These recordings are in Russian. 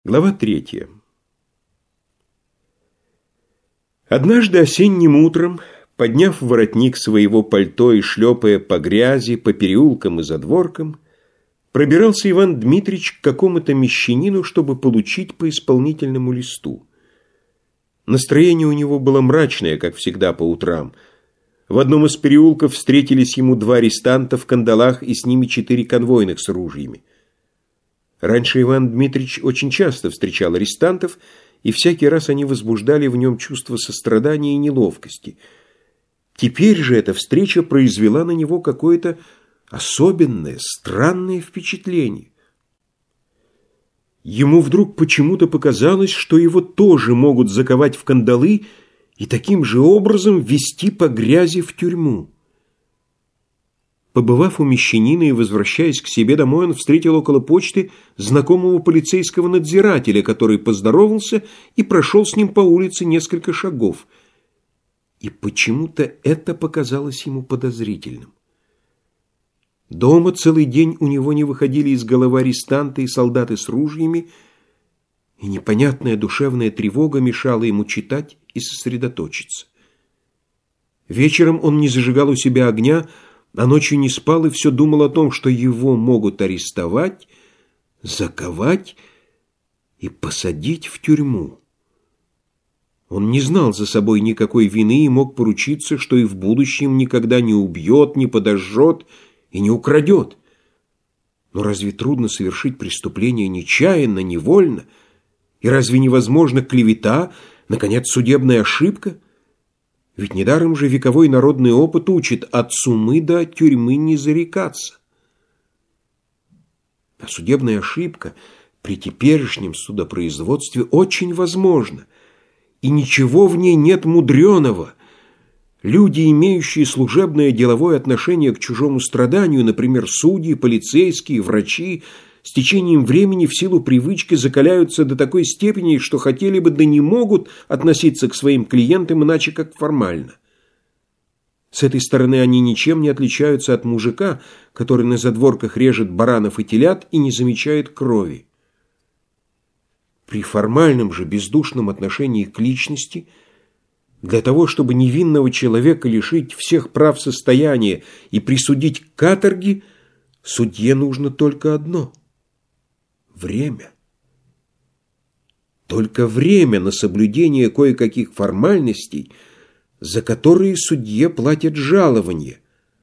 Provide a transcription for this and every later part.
Глава 3. Однажды осенним утром, подняв воротник своего пальто и шлепая по грязи, по переулкам и задворкам, пробирался Иван Дмитрич к какому-то мещанину, чтобы получить по исполнительному листу. Настроение у него было мрачное, как всегда по утрам. В одном из переулков встретились ему 2 арестанта в кандалах и с ними 4 конвойных с ружьями. Раньше Иван Дмитрич очень часто встречал арестантов, и всякий раз они возбуждали в нем чувство сострадания и неловкости. Теперь же эта встреча произвела на него какое-то особенное, странное впечатление. Ему вдруг почему-то показалось, что его тоже могут заковать в кандалы и таким же образом ввести по грязи в тюрьму. Побывав у мещанина и возвращаясь к себе домой, он встретил около почты знакомого полицейского надзирателя, который поздоровался и прошел с ним по улице несколько шагов. И почему-то это показалось ему подозрительным. Дома целый день у него не выходили из головы арестанты и солдаты с ружьями, и непонятная душевная тревога мешала ему читать и сосредоточиться. Вечером он не зажигал у себя огня, а ночью не спал и все думал о том, что его могут арестовать, заковать и посадить в тюрьму. Он не знал за собой никакой вины и мог поручиться, что и в будущем никогда не убьет, не подожжет и не украдет. Но разве трудно совершить преступление нечаянно, невольно? И разве невозможна клевета, наконец, судебная ошибка? Ведь недаром же вековой народный опыт учит от сумы до тюрьмы не зарекаться. А судебная ошибка при теперешнем судопроизводстве очень возможна, и ничего в ней нет мудреного. Люди, имеющие служебное деловое отношение к чужому страданию, например, судьи, полицейские, врачи, с течением времени в силу привычки закаляются до такой степени, что хотели бы, да не могут относиться к своим клиентам иначе как формально. С этой стороны они ничем не отличаются от мужика, который на задворках режет баранов и телят и не замечает крови. При формальном же бездушном отношении к личности, для того, чтобы невинного человека лишить всех прав состояния и присудить к каторге, судье нужно только одно – время. Только время на соблюдение кое-каких формальностей, за которые судье платят жалование.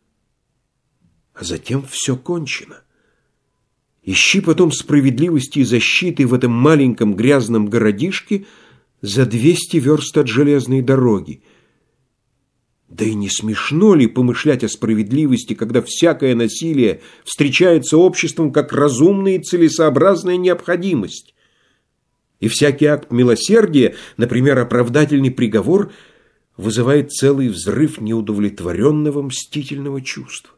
А затем все кончено. Ищи потом справедливости и защиты в этом маленьком грязном городишке за 200 верст от железной дороги. Да и не смешно ли помышлять о справедливости, когда всякое насилие встречается обществом как разумная и целесообразная необходимость? И всякий акт милосердия, например, оправдательный приговор, вызывает целый взрыв неудовлетворенного мстительного чувства.